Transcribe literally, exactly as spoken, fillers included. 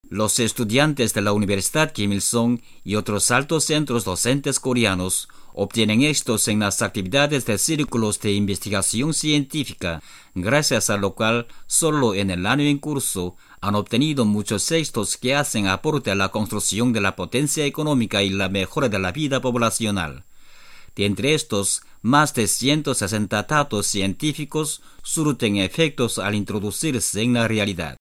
Los estudiantes de la Universidad Kim Il-sung y otros altos centros docentes coreanos obtienen éxitos en las actividades de círculos de investigación científica, gracias a lo cual solo en el año en curso han obtenido muchos éxitos que hacen aporte a la construcción de la potencia económica y la mejora de la vida poblacional. De entre estos, más de ciento sesenta datos científicos surten efectos al introducirse en la realidad.